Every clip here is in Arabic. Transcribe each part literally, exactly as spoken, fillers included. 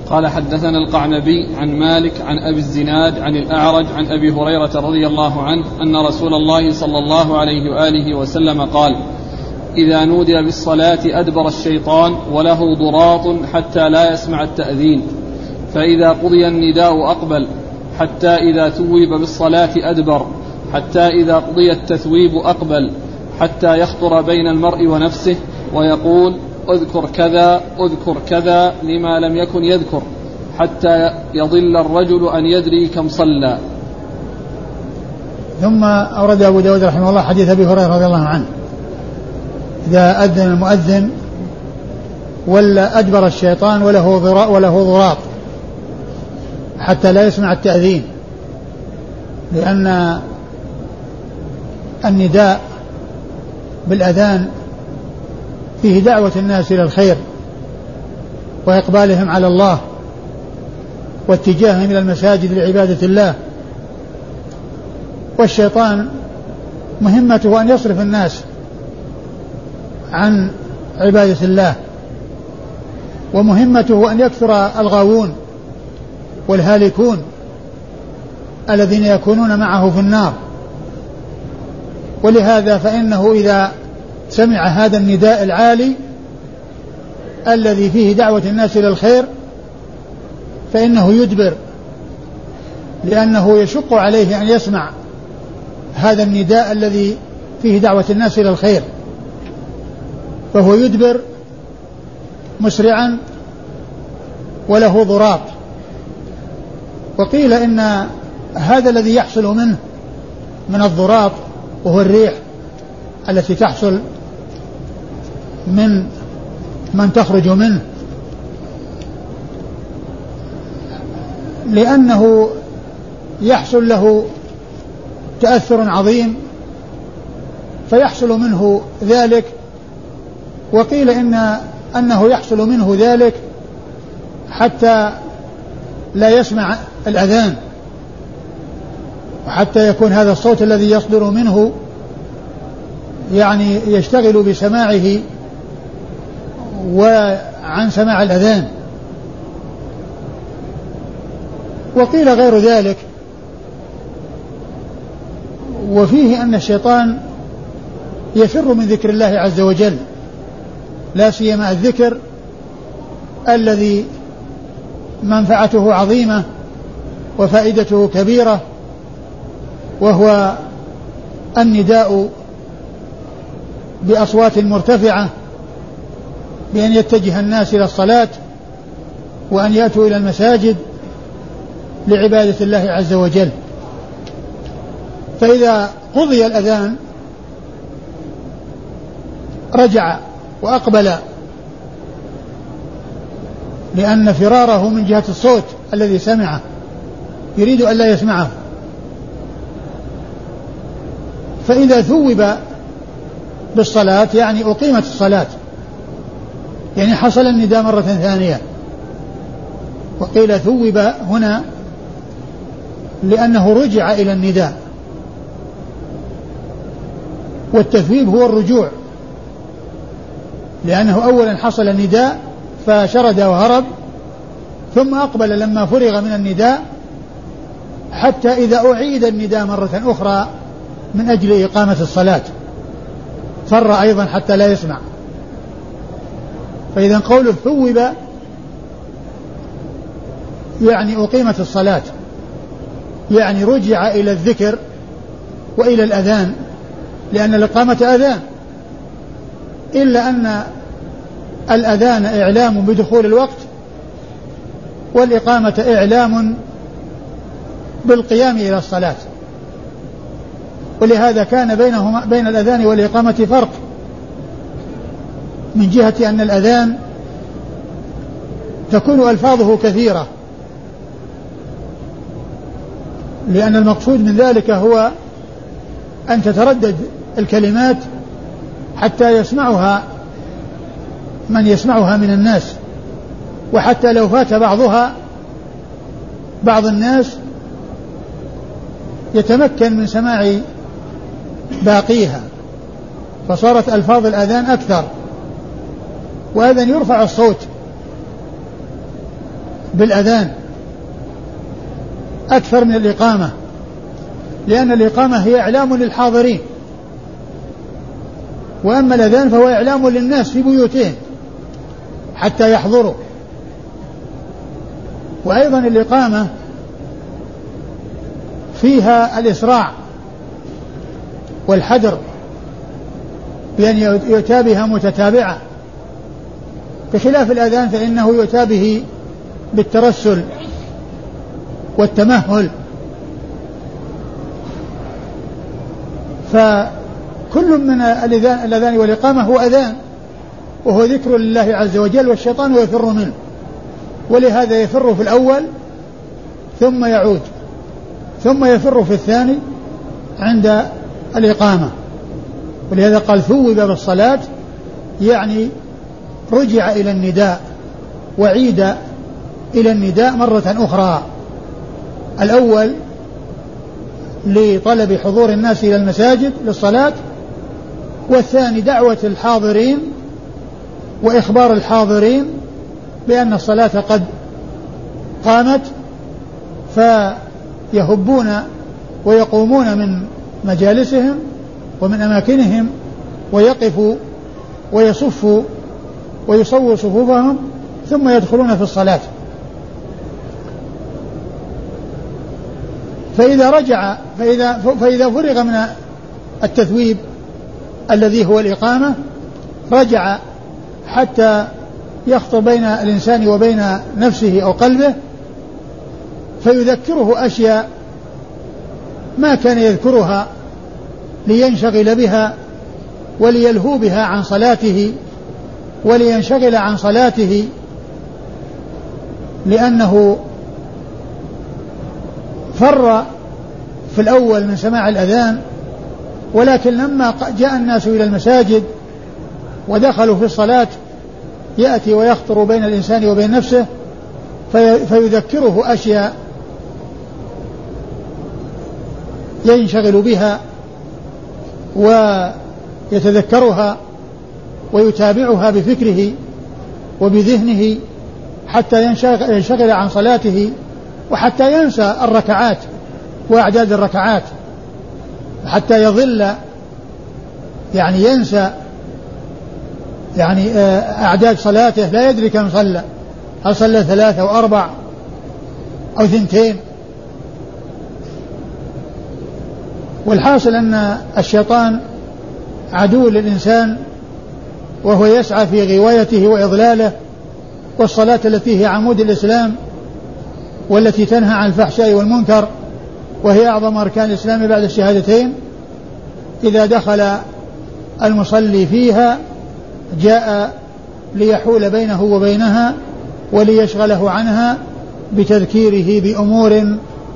قال حدثنا القعنبي عن مالك عن أبي الزناد عن الأعرج عن أبي هريرة رضي الله عنه أن رسول الله صلى الله عليه وآله وسلم قال إذا نودي بالصلاة أدبر الشيطان وله ضراط حتى لا يسمع التأذين، فإذا قضي النداء أقبل، حتى إذا ثوب بالصلاة أدبر، حتى إذا قضي التثويب أقبل، حتى يخطر بين المرء ونفسه ويقول اذكر كذا اذكر كذا لما لم يكن يذكر، حتى يضل الرجل أن يدري كم صلى. ثم أورد أبو داود رحمه الله حديث أبي هريرة رضي الله عنه إذا أذن المؤذن ولا أدبر الشيطان وله ضراط وله ضراط حتى لا يسمع التأذين، لأن النداء بالأذان فيه دعوة الناس إلى الخير وإقبالهم على الله واتجاههم إلى المساجد لعبادة الله، والشيطان مهمته أن يصرف الناس عن عبادة الله، ومهمته أن يكثر الغاوون والهالكون الذين يكونون معه في النار. ولهذا فإنه إذا سمع هذا النداء العالي الذي فيه دعوة الناس إلى الخير فإنه يدبر، لأنه يشق عليه أن يسمع هذا النداء الذي فيه دعوة الناس إلى الخير، فهو يدبر مسرعا وله ضراط. وقيل إن هذا الذي يحصل منه من الضراط وهو الريح التي تحصل من من تخرج منه، لأنه يحصل له تأثر عظيم فيحصل منه ذلك. وقيل إن أنه يحصل منه ذلك حتى لا يسمع الأذان، وحتى يكون هذا الصوت الذي يصدر منه يعني يشتغل بسماعه وعن سماع الأذان. وقيل غير ذلك، وفيه أن الشيطان يفر من ذكر الله عز وجل، لا سيما الذكر الذي منفعته عظيمة وفائدته كبيرة، وهو النداء بأصوات مرتفعة بأن يتجه الناس إلى الصلاة وأن يأتوا إلى المساجد لعبادة الله عز وجل. فإذا قضي الأذان رجع وأقبل، لأن فراره من جهة الصوت الذي سمعه يريد أن لا يسمعه. فإذا ثوب بالصلاة يعني أقيمت الصلاة، يعني حصل النداء مرة ثانية. وقيل ثوب هنا لأنه رجع إلى النداء، والتثويب هو الرجوع، لأنه أولا حصل النداء فشرد وهرب، ثم أقبل لما فرغ من النداء، حتى إذا أعيد النداء مرة أخرى من أجل إقامة الصلاة فر أيضا حتى لا يسمع. فإذا قوله ثوب يعني أقيمت الصلاة، يعني رجع إلى الذكر وإلى الأذان، لأن الإقامة أذان، إلا أن الأذان إعلام بدخول الوقت، والإقامة إعلام بالقيام إلى الصلاة. ولهذا كان بينهما بين الأذان والإقامة فرق، من جهة أن الأذان تكون ألفاظه كثيرة، لأن المقصود من ذلك هو أن تتردد الكلمات حتى يسمعها من يسمعها من الناس، وحتى لو فات بعضها بعض الناس يتمكن من سماع باقيها، فصارت ألفاظ الأذان أكثر. وأذن يرفع الصوت بالأذان أكثر من الإقامة، لأن الإقامة هي إعلام للحاضرين، وأما الأذان فهو إعلام للناس في بيوتهم حتى يحضروا. وأيضا الإقامة فيها الإسراع والحذر بأن يؤتى بها متتابعة، بخلاف الأذان فإنه يؤتى به بالترسل والتمهل. فكل من الأذان والإقامة هو أذان، وهو ذكر لله عز وجل، والشيطان يفر منه، ولهذا يفر في الأول ثم يعود، ثم يفر في الثاني عند الإقامة. ولهذا قال ثوب بالصلاة، يعني رجع إلى النداء وعيد إلى النداء مرة أخرى، الأول لطلب حضور الناس إلى المساجد للصلاة، والثاني دعوة الحاضرين وإخبار الحاضرين بأن الصلاة قد قامت، فيهبون ويقومون من مجالسهم ومن أماكنهم ويقفوا ويصفوا ويصووا صفوفهم ثم يدخلون في الصلاة. فإذا رجع فإذا, فإذا فرغ من التثويب الذي هو الإقامة رجع حتى يخطر بين الإنسان وبين نفسه أو قلبه، فيذكره أشياء ما كان يذكرها لينشغل بها وليلهو بها عن صلاته ولينشغل عن صلاته، لأنه فر في الأول من سماع الأذان، ولكن لما جاء الناس إلى المساجد ودخلوا في الصلاة يأتي ويخطر بين الإنسان وبين نفسه فيذكره أشياء ينشغل بها ويتذكرها ويتابعها بفكره وبذهنه حتى ينشغل عن صلاته، وحتى ينسى الركعات وأعداد الركعات، حتى يظل يعني ينسى يعني أعداد صلاته، لا يدري كم صلى، هل صلى ثلاثة أو أربع أو ثنتين. والحاصل أن الشيطان عدو للإنسان، وهو يسعى في غوايته وإضلاله، والصلاة التي هي عمود الإسلام والتي تنهى عن الفحشاء والمنكر وهي أعظم أركان الإسلام بعد الشهادتين، إذا دخل المصلي فيها جاء ليحول بينه وبينها وليشغله عنها بتذكيره بأمور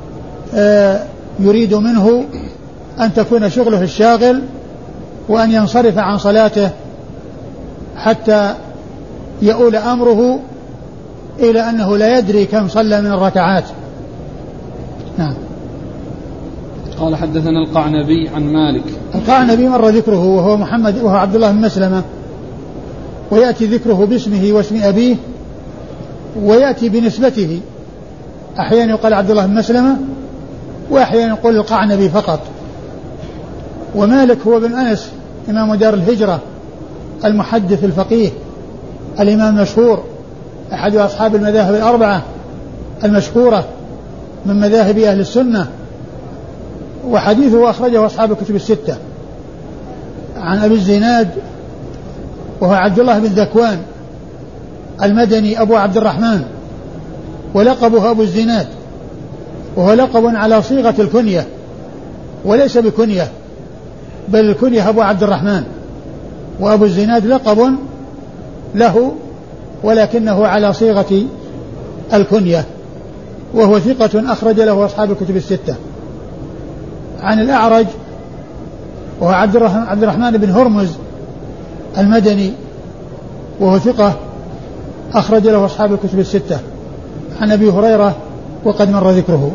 يريد منه أن تكون شغله الشاغل، وأن ينصرف عن صلاته حتى يؤول أمره إلى أنه لا يدري كم صلى من الركعات. نعم. قال حدثنا القعنبي عن مالك. القعنبي مر ذكره، وهو محمد وهو عبد الله بن مسلمة، ويأتي ذكره باسمه واسم أبيه، ويأتي بنسبته، أحيانا يقال عبد الله بن مسلمة وأحيانا يقول القعنبي فقط. ومالك هو بن أنس إمام دار الهجرة المحدث الفقيه الإمام المشهور، أحد أصحاب المذاهب الأربعة المشهورة من مذاهب أهل السنة، وحديثه أخرجه أصحاب الكتب الستة. عن أبي الزناد وهو عبد الله بن ذكوان المدني أبو عبد الرحمن، ولقبه أبو الزناد، وهو لقب على صيغة الكنية وليس بكنية، بل الكنية أبو عبد الرحمن، وأبو الزناد لقب له ولكنه على صيغة الكنية، وهو ثقة أخرج له أصحاب الكتب الستة. عن الأعرج وهو عبد الرحمن بن هرمز المدني، وهو ثقة أخرج له أصحاب الكتب الستة. عن أبي هريرة وقد مر ذكره.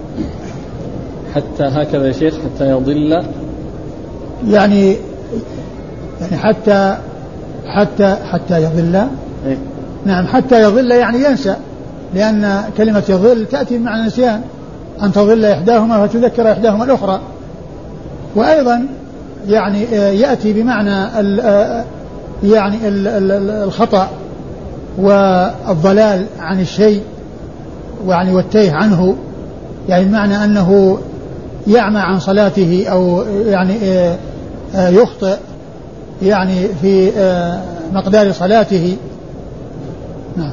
حتى هكذا يا شيخ، حتى يضل، يعني يعني حتى حتى حتى يضل. إيه؟ نعم، حتى يضل يعني ينسى، لأن كلمة يضل تأتي بمعنى نسيان، أن تضل إحداهما فتذكر إحداهما الأخرى. وأيضا يعني يأتي بمعنى ال يعني ال الخطأ والضلال عن الشيء يعني والتيه عنه، يعني بمعنى أنه يعمى عن صلاته أو يعني يخطئ يعني في مقدار صلاته. نعم.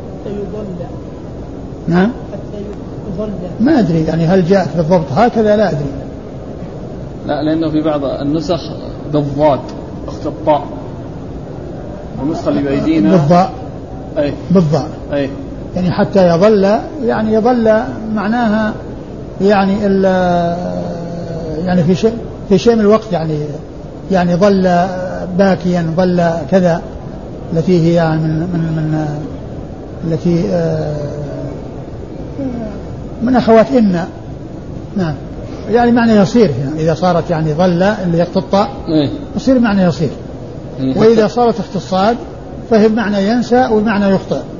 نعم. ما أدري يعني هل جاء بالضبط هكذا، لا أدري. لا، لأنه في بعض النسخ بالضاد أخت الطاء، والنسخة اللي بأيدينا بالضاء. أي بالضاء. أي يعني حتى يظل، يعني يظل معناها يعني ال يعني في شيء في شيء من الوقت، يعني يعني ظل باكيا، ظل كذا، التي هي يعني من من من التي من أخوات إن. نعم. يعني معنى يصير هنا إذا صارت يعني ظل اللي يقطع يصير معنى يصير، وإذا صارت اختصاد فهي بمعنى ينسى وبمعنى يخطئ.